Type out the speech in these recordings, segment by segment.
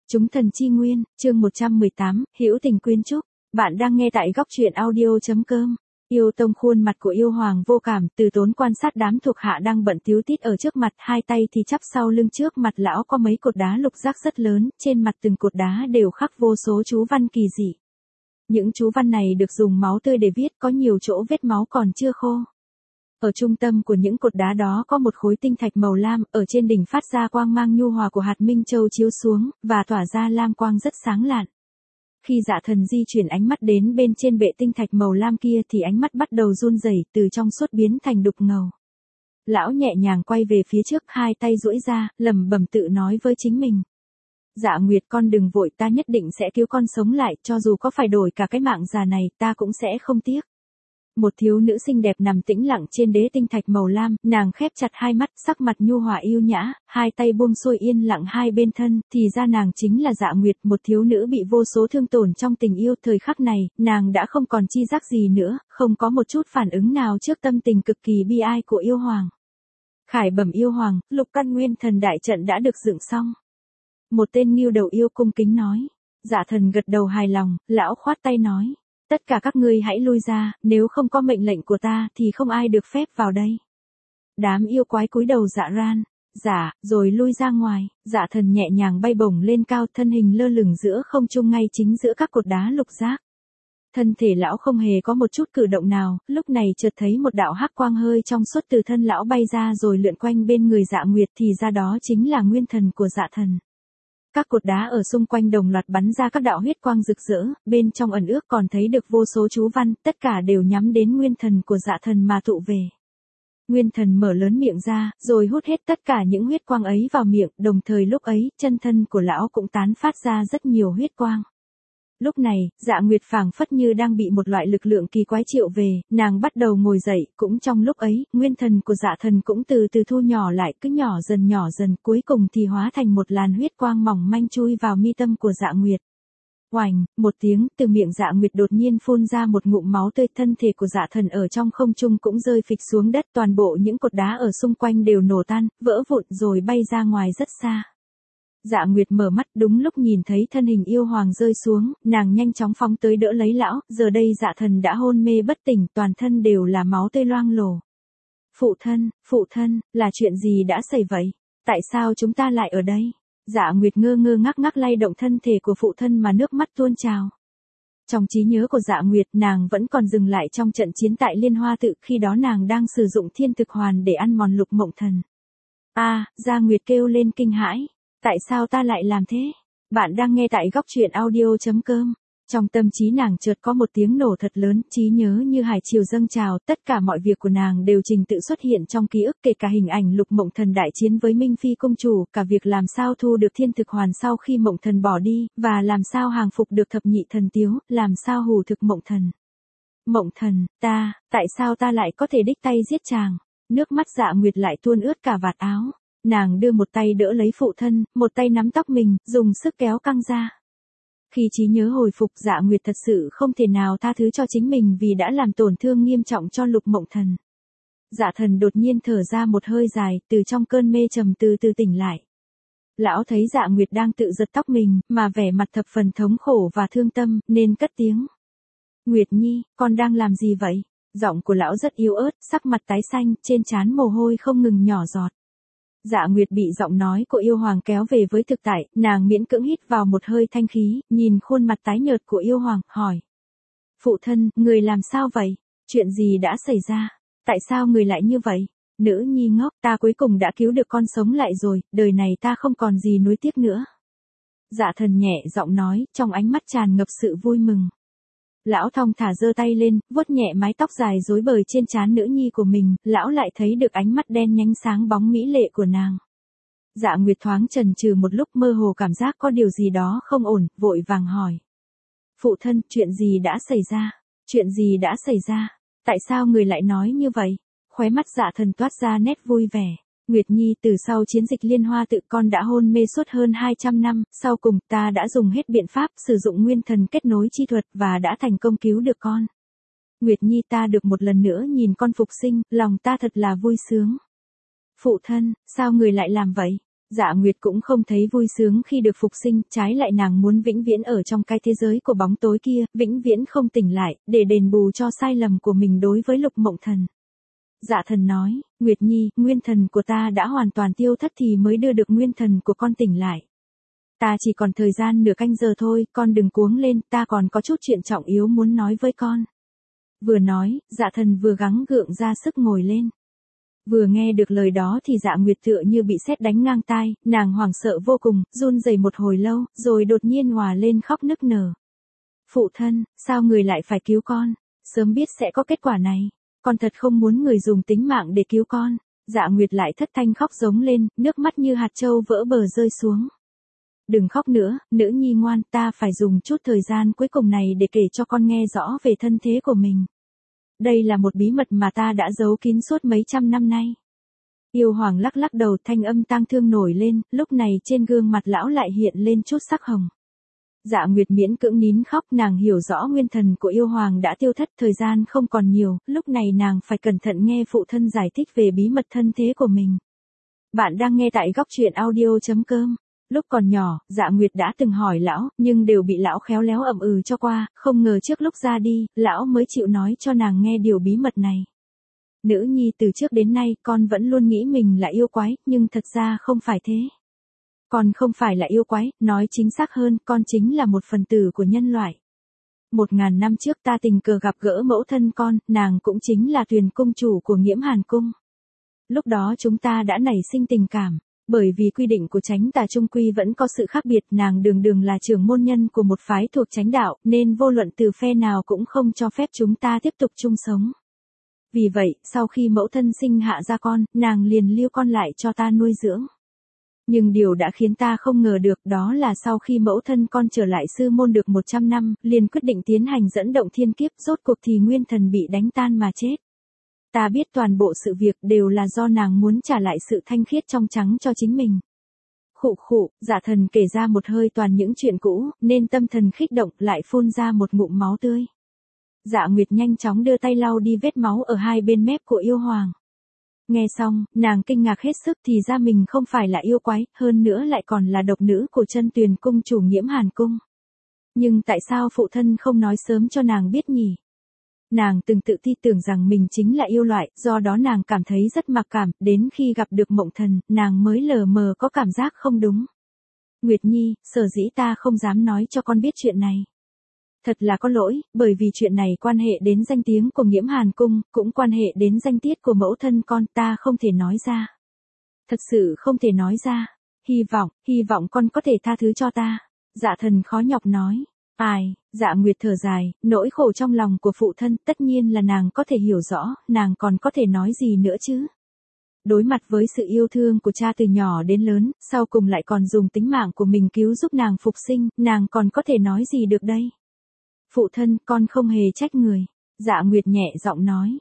Chúng thần chi nguyên, chương 118, hữu tình quyến trúc. Bạn đang nghe tại góc truyện audio.com. Yêu Tông khuôn mặt của yêu hoàng vô cảm, từ tốn quan sát đám thuộc hạ đang bận tíu tít ở trước mặt, hai tay thì chắp sau lưng, trước mặt lão có mấy cột đá lục giác rất lớn, trên mặt từng cột đá đều khắc vô số chú văn kỳ dị. Những chú văn này được dùng máu tươi để viết, có nhiều chỗ vết máu còn chưa khô. Ở trung tâm của những cột đá đó có một khối tinh thạch màu lam, ở trên đỉnh phát ra quang mang nhu hòa của hạt minh châu chiếu xuống, và tỏa ra lam quang rất sáng lạn. Khi Dạ Thần di chuyển ánh mắt đến bên trên bệ tinh thạch màu lam kia thì ánh mắt bắt đầu run rẩy, từ trong suốt biến thành đục ngầu. Lão nhẹ nhàng quay về phía trước, hai tay duỗi ra, lẩm bẩm tự nói với chính mình. Dạ Nguyệt, con đừng vội, ta nhất định sẽ cứu con sống lại, cho dù có phải đổi cả cái mạng già này, ta cũng sẽ không tiếc. Một thiếu nữ xinh đẹp nằm tĩnh lặng trên đế tinh thạch màu lam, nàng khép chặt hai mắt, sắc mặt nhu hòa yêu nhã, hai tay buông xuôi yên lặng hai bên thân, thì ra nàng chính là Dạ Nguyệt, một thiếu nữ bị vô số thương tổn trong tình yêu. Thời khắc này, nàng đã không còn chi giác gì nữa, không có một chút phản ứng nào trước tâm tình cực kỳ bi ai của yêu hoàng. Khải bẩm yêu hoàng, Lục Căn Nguyên Thần đại trận đã được dựng xong. Một tên nghêu đầu yêu cung kính nói. Dạ Thần gật đầu hài lòng, lão khoát tay nói. Tất cả các ngươi hãy lui ra, nếu không có mệnh lệnh của ta thì không ai được phép vào đây. Đám yêu quái cúi đầu dạ ran, dạ, rồi lui ra ngoài. Dạ Thần nhẹ nhàng bay bổng lên cao, thân hình lơ lửng giữa không trung ngay chính giữa các cột đá lục giác. Thân thể lão không hề có một chút cử động nào, lúc này chợt thấy một đạo hắc quang hơi trong suốt từ thân lão bay ra rồi lượn quanh bên người Dạ Nguyệt, thì ra đó chính là nguyên thần của Dạ Thần. Các cột đá ở xung quanh đồng loạt bắn ra các đạo huyết quang rực rỡ, bên trong ẩn ước còn thấy được vô số chú văn, tất cả đều nhắm đến nguyên thần của Dạ Thần mà tụ về. Nguyên thần mở lớn miệng ra, rồi hút hết tất cả những huyết quang ấy vào miệng, đồng thời lúc ấy, chân thân của lão cũng tán phát ra rất nhiều huyết quang. Lúc này, Dạ Nguyệt phảng phất như đang bị một loại lực lượng kỳ quái triệu về, nàng bắt đầu ngồi dậy, cũng trong lúc ấy, nguyên thần của Dạ Thần cũng từ từ thu nhỏ lại, cứ nhỏ dần, cuối cùng thì hóa thành một làn huyết quang mỏng manh chui vào mi tâm của Dạ Nguyệt. Oành, một tiếng, từ miệng Dạ Nguyệt đột nhiên phun ra một ngụm máu tươi, thân thể của Dạ Thần ở trong không trung cũng rơi phịch xuống đất, toàn bộ những cột đá ở xung quanh đều nổ tan, vỡ vụn rồi bay ra ngoài rất xa. Dạ Nguyệt mở mắt, đúng lúc nhìn thấy thân hình yêu hoàng rơi xuống, nàng nhanh chóng phóng tới đỡ lấy lão, giờ đây Dạ Thần đã hôn mê bất tỉnh, toàn thân đều là máu tươi loang lổ. Phụ thân, là chuyện gì đã xảy vậy? Tại sao chúng ta lại ở đây? Dạ Nguyệt ngơ ngác lay động thân thể của phụ thân mà nước mắt tuôn trào. Trong trí nhớ của Dạ Nguyệt, nàng vẫn còn dừng lại trong trận chiến tại Liên Hoa Tự, khi đó nàng đang sử dụng thiên thực hoàn để ăn mòn Lục Mộng Thần. Dạ Nguyệt kêu lên kinh hãi. Tại sao ta lại làm thế? Bạn đang nghe tại góc truyện audio.com. Trong tâm trí nàng chợt có một tiếng nổ thật lớn, trí nhớ như hải triều dâng trào, tất cả mọi việc của nàng đều trình tự xuất hiện trong ký ức, kể cả hình ảnh Lục Mộng Thần đại chiến với Minh Phi công chủ, cả việc làm sao thu được thiên thực hoàn sau khi Mộng Thần bỏ đi, và làm sao hàng phục được thập nhị thần tiếu, làm sao hù thực Mộng Thần. Mộng Thần, tại sao ta lại có thể đích tay giết chàng? Nước mắt Dạ Nguyệt lại tuôn ướt cả vạt áo. Nàng đưa một tay đỡ lấy phụ thân, một tay nắm tóc mình, dùng sức kéo căng ra. Khi trí nhớ hồi phục, Dạ Nguyệt thật sự không thể nào tha thứ cho chính mình vì đã làm tổn thương nghiêm trọng cho Lục Mộng Thần. Dạ Thần đột nhiên thở ra một hơi dài, từ trong cơn mê trầm từ từ tỉnh lại. Lão thấy Dạ Nguyệt đang tự giật tóc mình, mà vẻ mặt thập phần thống khổ và thương tâm, nên cất tiếng. Nguyệt Nhi, con đang làm gì vậy? Giọng của lão rất yếu ớt, sắc mặt tái xanh, trên trán mồ hôi không ngừng nhỏ giọt. Dạ Nguyệt bị giọng nói của yêu hoàng kéo về với thực tại, nàng miễn cưỡng hít vào một hơi thanh khí, nhìn khuôn mặt tái nhợt của yêu hoàng, hỏi. Phụ thân, người làm sao vậy? Chuyện gì đã xảy ra? Tại sao người lại như vậy? Nữ nhi ngốc, ta cuối cùng đã cứu được con sống lại rồi, đời này ta không còn gì nuối tiếc nữa. Dạ Thần nhẹ giọng nói, trong ánh mắt tràn ngập sự vui mừng. Lão thong thả giơ tay lên, vuốt nhẹ mái tóc dài rối bời trên trán nữ nhi của mình, lão lại thấy được ánh mắt đen nhánh sáng bóng mỹ lệ của nàng. Dạ Nguyệt thoáng chần chừ một lúc, mơ hồ cảm giác có điều gì đó không ổn, vội vàng hỏi. Phụ thân, chuyện gì đã xảy ra? Chuyện gì đã xảy ra? Tại sao người lại nói như vậy? Khóe mắt Dạ Thần toát ra nét vui vẻ. Nguyệt Nhi, từ sau chiến dịch Liên Hoa Tự con đã hôn mê suốt hơn 200 năm, sau cùng ta đã dùng hết biện pháp sử dụng nguyên thần kết nối chi thuật và đã thành công cứu được con. Nguyệt Nhi, ta được một lần nữa nhìn con phục sinh, lòng ta thật là vui sướng. Phụ thân, sao người lại làm vậy? Dạ Nguyệt cũng không thấy vui sướng khi được phục sinh, trái lại nàng muốn vĩnh viễn ở trong cái thế giới của bóng tối kia, vĩnh viễn không tỉnh lại, để đền bù cho sai lầm của mình đối với Lục Mộng Thần. Dạ Thần nói, Nguyệt Nhi, nguyên thần của ta đã hoàn toàn tiêu thất thì mới đưa được nguyên thần của con tỉnh lại. Ta chỉ còn thời gian nửa canh giờ thôi, con đừng cuống lên, ta còn có chút chuyện trọng yếu muốn nói với con. Vừa nói, Dạ Thần vừa gắng gượng ra sức ngồi lên. Vừa nghe được lời đó thì Dạ Nguyệt tựa như bị sét đánh ngang tai, nàng hoảng sợ vô cùng, run rẩy một hồi lâu, rồi đột nhiên òa lên khóc nức nở. Phụ thân, sao người lại phải cứu con? Sớm biết sẽ có kết quả này. Con thật không muốn người dùng tính mạng để cứu con. Dạ Nguyệt lại thất thanh khóc giống lên, nước mắt như hạt châu vỡ bờ rơi xuống. Đừng khóc nữa, nữ nhi ngoan, ta phải dùng chút thời gian cuối cùng này để kể cho con nghe rõ về thân thế của mình. Đây là một bí mật mà ta đã giấu kín suốt mấy trăm năm nay. Yêu Hoàng lắc lắc đầu, thanh âm tang thương nổi lên, lúc này trên gương mặt lão lại hiện lên chút sắc hồng. Dạ Nguyệt miễn cưỡng nín khóc, nàng hiểu rõ nguyên thần của Yêu Hoàng đã tiêu thất, thời gian không còn nhiều, lúc này nàng phải cẩn thận nghe phụ thân giải thích về bí mật thân thế của mình. Bạn đang nghe tại góc truyện audio.com. Lúc còn nhỏ, Dạ Nguyệt đã từng hỏi lão, nhưng đều bị lão khéo léo ậm ừ cho qua, không ngờ trước lúc ra đi, lão mới chịu nói cho nàng nghe điều bí mật này. Nữ nhi, từ trước đến nay, con vẫn luôn nghĩ mình là yêu quái, nhưng thật ra không phải thế. Con không phải là yêu quái, nói chính xác hơn, con chính là một phần tử của nhân loại. 1000 năm trước ta tình cờ gặp gỡ mẫu thân con, nàng cũng chính là Tuyền cung chủ của Nghiễm Hàn cung. Lúc đó chúng ta đã nảy sinh tình cảm. Bởi vì quy định của Chánh Tà chung quy vẫn có sự khác biệt, nàng đường đường là trưởng môn nhân của một phái thuộc Chánh đạo, nên vô luận từ phe nào cũng không cho phép chúng ta tiếp tục chung sống. Vì vậy, sau khi mẫu thân sinh hạ ra con, nàng liền lưu con lại cho ta nuôi dưỡng. Nhưng điều đã khiến ta không ngờ được đó là sau khi mẫu thân con trở lại sư môn được 100 năm, liền quyết định tiến hành dẫn động thiên kiếp, rốt cuộc thì nguyên thần bị đánh tan mà chết. Ta biết toàn bộ sự việc đều là do nàng muốn trả lại sự thanh khiết trong trắng cho chính mình. Khụ khụ, Dạ Thần kể ra một hơi toàn những chuyện cũ, nên tâm thần khích động lại phun ra một ngụm máu tươi. Dạ Nguyệt nhanh chóng đưa tay lau đi vết máu ở hai bên mép của Yêu Hoàng. Nghe xong, nàng kinh ngạc hết sức, thì ra mình không phải là yêu quái, hơn nữa lại còn là độc nữ của Chân Tuyền cung chủ Nghiễm Hàn cung. Nhưng tại sao phụ thân không nói sớm cho nàng biết nhỉ? Nàng từng tự ti tưởng rằng mình chính là yêu loại, do đó nàng cảm thấy rất mặc cảm, đến khi gặp được Mộng Thần, nàng mới lờ mờ có cảm giác không đúng. Nguyệt Nhi, sở dĩ ta không dám nói cho con biết chuyện này. Thật là có lỗi, bởi vì chuyện này quan hệ đến danh tiếng của Nghiễm Hàn cung, cũng quan hệ đến danh tiết của mẫu thân con, ta không thể nói ra. Thật sự không thể nói ra. Hy vọng con có thể tha thứ cho ta. Dạ Thần khó nhọc nói. Ai, Dạ Nguyệt thở dài, nỗi khổ trong lòng của phụ thân tất nhiên là nàng có thể hiểu rõ, nàng còn có thể nói gì nữa chứ. Đối mặt với sự yêu thương của cha từ nhỏ đến lớn, sau cùng lại còn dùng tính mạng của mình cứu giúp nàng phục sinh, nàng còn có thể nói gì được đây. Phụ thân, con không hề trách người. Dạ Nguyệt nhẹ giọng nói.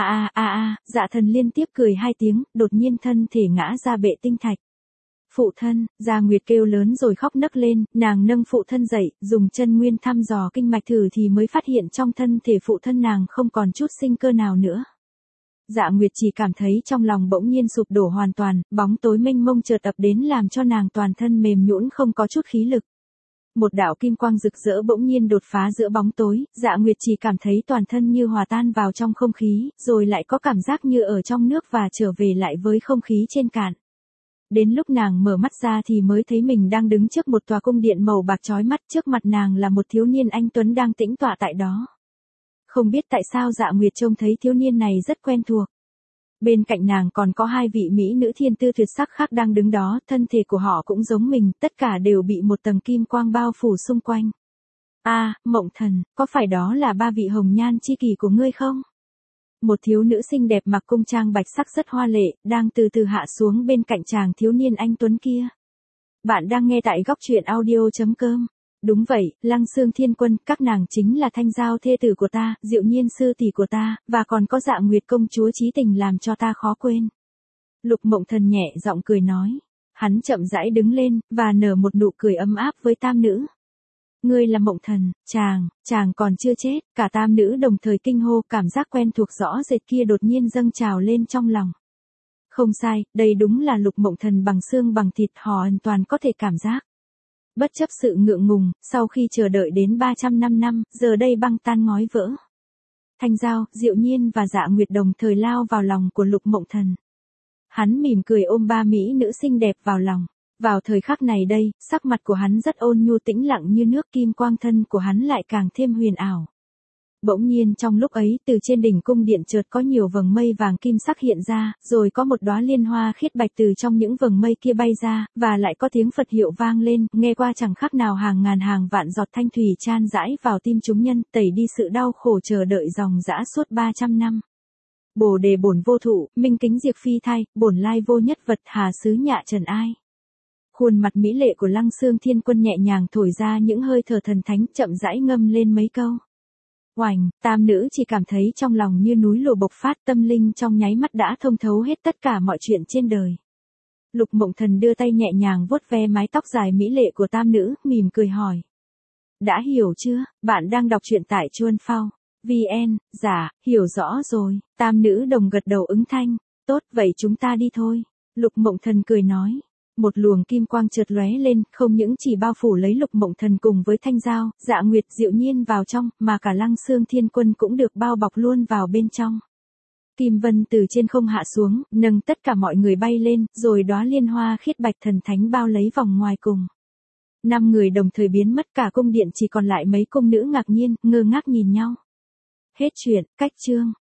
Dạ Thần liên tiếp cười hai tiếng, đột nhiên thân thể ngã ra bệ tinh thạch. Phụ thân, Dạ Nguyệt kêu lớn rồi khóc nấc lên, nàng nâng phụ thân dậy, dùng chân nguyên thăm dò kinh mạch thử thì mới phát hiện trong thân thể phụ thân nàng không còn chút sinh cơ nào nữa. Dạ Nguyệt chỉ cảm thấy trong lòng bỗng nhiên sụp đổ hoàn toàn, bóng tối mênh mông chợt ập đến làm cho nàng toàn thân mềm nhũn không có chút khí lực. Một đạo kim quang rực rỡ bỗng nhiên đột phá giữa bóng tối, Dạ Nguyệt chỉ cảm thấy toàn thân như hòa tan vào trong không khí, rồi lại có cảm giác như ở trong nước và trở về lại với không khí trên cạn. Đến lúc nàng mở mắt ra thì mới thấy mình đang đứng trước một tòa cung điện màu bạc chói mắt, trước mặt nàng là một thiếu niên anh tuấn đang tĩnh tọa tại đó. Không biết tại sao Dạ Nguyệt trông thấy thiếu niên này rất quen thuộc. Bên cạnh nàng còn có hai vị mỹ nữ thiên tư tuyệt sắc khác đang đứng đó, thân thể của họ cũng giống mình, tất cả đều bị một tầng kim quang bao phủ xung quanh. Mộng Thần, có phải đó là ba vị hồng nhan chi kỷ của ngươi không? Một thiếu nữ xinh đẹp mặc cung trang bạch sắc rất hoa lệ, đang từ từ hạ xuống bên cạnh chàng thiếu niên anh tuấn kia. Bạn đang nghe tại góc truyện audio.com. Đúng vậy, Lăng Xương Thiên Quân, các nàng chính là Thanh Giao thê tử của ta, Diệu Nhiên sư tỷ của ta, và còn có Dạ Nguyệt công chúa chí tình làm cho ta khó quên. Lục Mộng Thần nhẹ giọng cười nói. Hắn chậm rãi đứng lên, và nở một nụ cười ấm áp với tam nữ. Ngươi là Mộng Thần, chàng còn chưa chết, cả tam nữ đồng thời kinh hô, cảm giác quen thuộc rõ rệt kia đột nhiên dâng trào lên trong lòng. Không sai, đây đúng là Lục Mộng Thần bằng xương bằng thịt, họ hoàn toàn có thể cảm giác. Bất chấp sự ngượng ngùng, sau khi chờ đợi đến 305 năm, giờ đây băng tan ngói vỡ. Thanh Giao, Diệu Nhiên và Dạ Nguyệt đồng thời lao vào lòng của Lục Mộng Thần. Hắn mỉm cười ôm ba mỹ nữ xinh đẹp vào lòng. Vào thời khắc này đây, sắc mặt của hắn rất ôn nhu tĩnh lặng như nước, kim quang thân của hắn lại càng thêm huyền ảo. Bỗng nhiên trong lúc ấy, từ trên đỉnh cung điện chợt có nhiều vầng mây vàng kim sắc hiện ra, rồi có một đóa liên hoa khiết bạch từ trong những vầng mây kia bay ra, và lại có tiếng Phật hiệu vang lên, nghe qua chẳng khác nào hàng ngàn hàng vạn giọt thanh thủy chan rãi vào tim chúng nhân, tẩy đi sự đau khổ chờ đợi dòng dã suốt 300 năm. Bồ đề bổn vô thụ, minh kính diệt phi thai, bổn lai vô nhất vật, hà xứ nhạ trần ai. Khuôn mặt mỹ lệ của Lăng Xương Thiên Quân nhẹ nhàng thổi ra những hơi thở thần thánh, chậm rãi ngâm lên mấy câu. Oành, tam nữ chỉ cảm thấy trong lòng như núi lửa bộc phát, tâm linh trong nháy mắt đã thông thấu hết tất cả mọi chuyện trên đời. Lục Mộng Thần đưa tay nhẹ nhàng vuốt ve mái tóc dài mỹ lệ của tam nữ, mỉm cười hỏi. Đã hiểu chưa, bạn đang đọc truyện tại Chuan Phao. VN, dạ, hiểu rõ rồi, tam nữ đồng gật đầu ứng thanh. Tốt, vậy chúng ta đi thôi. Lục Mộng Thần cười nói. Một luồng kim quang chợt lóe lên, không những chỉ bao phủ lấy Lục Mộng Thần cùng với Thanh Giao, Dạ Nguyệt, Diệu Nhiên vào trong, mà cả Lăng Xương Thiên Quân cũng được bao bọc luôn vào bên trong. Kim vân từ trên không hạ xuống, nâng tất cả mọi người bay lên, rồi đóa liên hoa khiết bạch thần thánh bao lấy vòng ngoài cùng. 5 người đồng thời biến mất, cả cung điện chỉ còn lại mấy cung nữ ngạc nhiên, ngơ ngác nhìn nhau. Hết chuyện, cách chương.